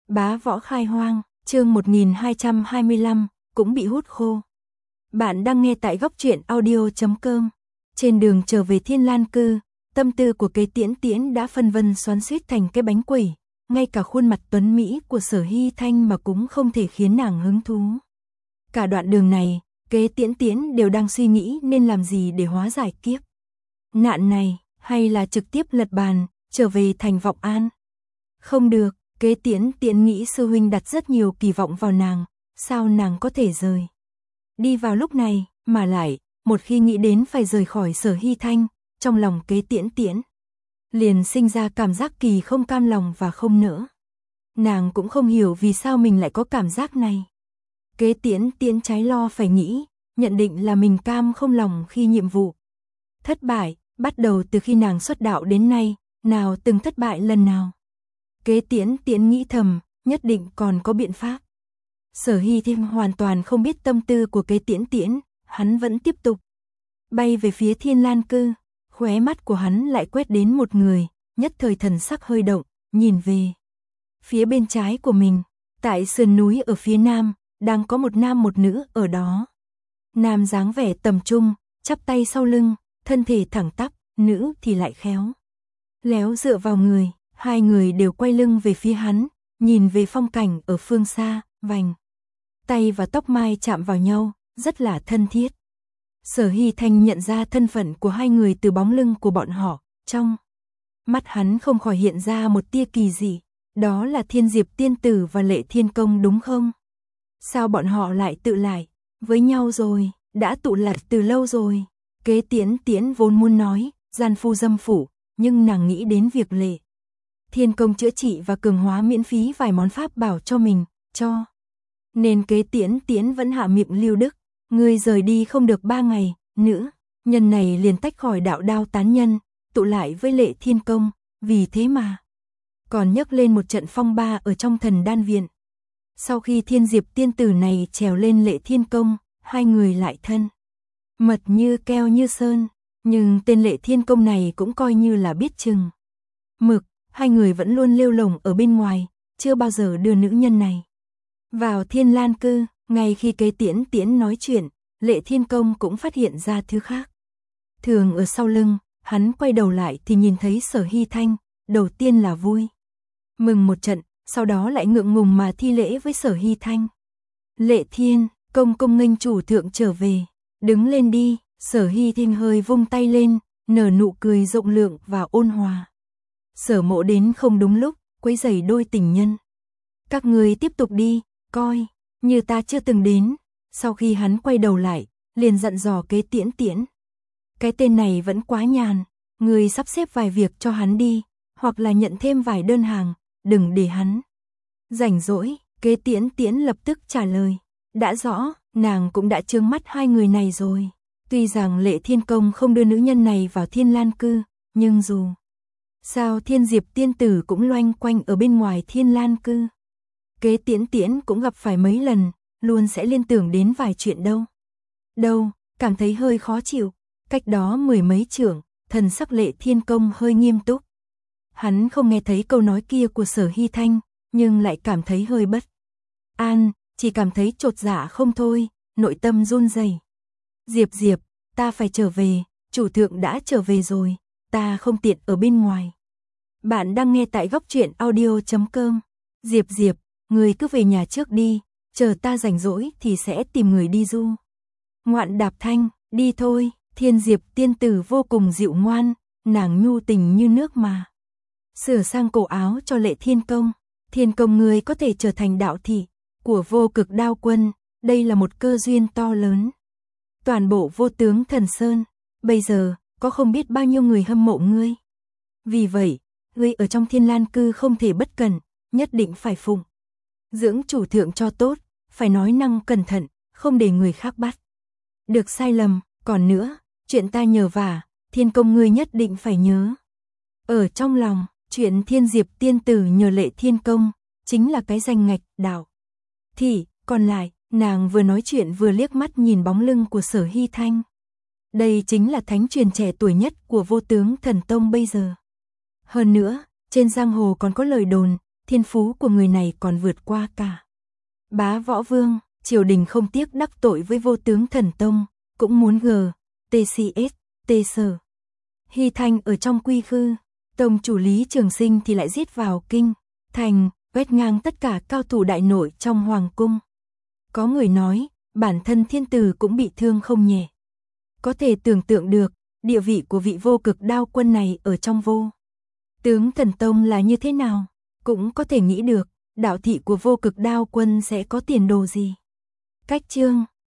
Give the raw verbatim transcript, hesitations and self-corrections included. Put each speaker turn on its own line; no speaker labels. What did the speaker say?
Bá võ khai hoang, chương một nghìn hai trăm hai mươi lăm, cũng bị hút khô. Bạn đang nghe tại góc truyện audio chấm com. Trên đường trở về Thiên Lan Cư, tâm tư của Kế Tiễn Tiễn đã phân vân xoắn xuýt thành cái bánh quẩy, ngay cả khuôn mặt tuấn mỹ của Sở Hy Thanh mà cũng không thể khiến nàng hứng thú. Cả đoạn đường này, Kế Tiễn Tiễn đều đang suy nghĩ nên làm gì để hóa giải kiếp nạn này, hay là trực tiếp lật bàn, trở về thành Vọng An. Không được, Kế Tiễn Tiễn nghĩ sư huynh đặt rất nhiều kỳ vọng vào nàng, sao nàng có thể rời đi vào lúc này, mà lại, một khi nghĩ đến phải rời khỏi Sở Hy Thanh, trong lòng Kế Tiễn Tiễn liền sinh ra cảm giác kỳ không cam lòng và không nỡ. Nàng cũng không hiểu vì sao mình lại có cảm giác này. Kế Tiễn Tiễn trái lo phải nghĩ, nhận định là mình cam không lòng khi nhiệm vụ thất bại, bắt đầu từ khi nàng xuất đạo đến nay, nào từng thất bại lần nào. Kế Tiễn Tiễn nghĩ thầm, nhất định còn có biện pháp. Sở Hy Thanh hoàn toàn không biết tâm tư của Kế Tiễn Tiễn, hắn vẫn tiếp tục bay về phía Thiên Lan Cư, khóe mắt của hắn lại quét đến một người, nhất thời thần sắc hơi động, nhìn về phía bên trái của mình, tại sườn núi ở phía nam, đang có một nam một nữ ở đó. Nam dáng vẻ tầm trung, chắp tay sau lưng, thân thể thẳng tắp, nữ thì lại khéo léo dựa vào người, hai người đều quay lưng về phía hắn, nhìn về phong cảnh ở phương xa, vành tay và tóc mai chạm vào nhau, rất là thân thiết. Sở Hy Thanh nhận ra thân phận của hai người từ bóng lưng của bọn họ, trong mắt hắn không khỏi hiện ra một tia kỳ dị, đó là Thiên Diệp Tiên Tử và Lệ Thiên Công đúng không? Sao bọn họ lại tự lại với nhau rồi, đã tụ lật từ lâu rồi. Kế Tiễn Tiễn vốn muốn nói, gian phu dâm phủ, nhưng nàng nghĩ đến việc Lệ Thiên Công chữa trị và cường hóa miễn phí vài món pháp bảo cho mình, cho nên Kế Tiễn Tiễn vẫn hạ miệng lưu đức, người rời đi không được ba ngày, nữa, nhân này liền tách khỏi đạo đao tán nhân, tụ lại với Lệ Thiên Công, vì thế mà còn nhấc lên một trận phong ba ở trong Thần Đan Viện. Sau khi Thiên Diệp Tiên Tử này trèo lên Lệ Thiên Công, hai người lại thân mật như keo như sơn, nhưng tên Lệ Thiên Công này cũng coi như là biết chừng mực, hai người vẫn luôn lêu lổng ở bên ngoài, chưa bao giờ đưa nữ nhân này vào Thiên Lan Cư. Ngay khi Kế Tiễn Tiễn nói chuyện, Lệ Thiên Công cũng phát hiện ra thứ khác thường ở sau lưng, hắn quay đầu lại thì nhìn thấy Sở Hy Thanh, đầu tiên là vui mừng một trận, sau đó lại ngượng ngùng mà thi lễ với Sở Hy Thanh. Lệ Thiên Công công nghênh chủ thượng trở về, đứng lên đi. Sở Hy Thanh hơi vung tay lên, nở nụ cười rộng lượng và ôn hòa. Sở Mộ đến không đúng lúc, quấy rầy đôi tình nhân. Các người tiếp tục đi, coi như ta chưa từng đến. Sau khi hắn quay đầu lại, liền dặn dò Kế Tiễn Tiễn. Cái tên này vẫn quá nhàn, người sắp xếp vài việc cho hắn đi, hoặc là nhận thêm vài đơn hàng, đừng để hắn rảnh rỗi. Kế Tiễn Tiễn lập tức trả lời, đã rõ, nàng cũng đã trướng mắt hai người này rồi. Tuy rằng Lệ Thiên Công không đưa nữ nhân này vào Thiên Lan Cư, nhưng dù sao Thiên Diệp Tiên Tử cũng loanh quanh ở bên ngoài Thiên Lan Cư. Kế Tiễn Tiễn cũng gặp phải mấy lần, luôn sẽ liên tưởng đến vài chuyện đâu. Đâu, cảm thấy hơi khó chịu. Cách đó mười mấy trượng, thần sắc Lệ Thiên Công hơi nghiêm túc. Hắn không nghe thấy câu nói kia của Sở Hy Thanh, nhưng lại cảm thấy hơi bất an, chỉ cảm thấy chột dạ không thôi, nội tâm run rẩy. Diệp Diệp, ta phải trở về, chủ thượng đã trở về rồi, ta không tiện ở bên ngoài. Bạn đang nghe tại góc truyện audio chấm com. Diệp Diệp, người cứ về nhà trước đi, chờ ta rảnh rỗi thì sẽ tìm người đi du ngoạn đạp thanh. Đi thôi. Thiên Diệp Tiên Tử vô cùng dịu ngoan, nàng nhu tình như nước mà sửa sang cổ áo cho Lệ Thiên Công. Thiên Công người có thể trở thành đạo thị của Vô Cực Đao Quân, đây là một cơ duyên to lớn. Toàn bộ Vô Tướng Thần Sơn, bây giờ, có không biết bao nhiêu người hâm mộ ngươi. Vì vậy, ngươi ở trong Thiên Lan Cư không thể bất cẩn, nhất định phải phụng dưỡng chủ thượng cho tốt, phải nói năng cẩn thận, không để người khác bắt được sai lầm. Còn nữa, chuyện ta nhờ vả, Thiên Công ngươi nhất định phải nhớ ở trong lòng. Chuyện Thiên Diệp Tiên Tử nhờ Lệ Thiên Công chính là cái danh ngạch đạo thị, còn lại, nàng vừa nói chuyện vừa liếc mắt nhìn bóng lưng của Sở Hy Thanh. Đây chính là thánh truyền trẻ tuổi nhất của Vô Tướng Thần Tông bây giờ. Hơn nữa, trên giang hồ còn có lời đồn, thiên phú của người này còn vượt qua cả Bá Võ Vương, triều đình không tiếc đắc tội với Vô Tướng Thần Tông, cũng muốn g, tê xê ét, tê sở. Hy Thanh ở trong quy khư, tông chủ Lý Trường Sinh thì lại giết vào kinh, thành, quét ngang tất cả cao thủ đại nội trong hoàng cung. Có người nói, bản thân thiên tử cũng bị thương không nhẹ. Có thể tưởng tượng được, địa vị của vị Vô Cực Đao Quân này ở trong Vô Tướng Thần Tông là như thế nào, cũng có thể nghĩ được, đạo thị của Vô Cực Đao Quân sẽ có tiền đồ gì. Cách chương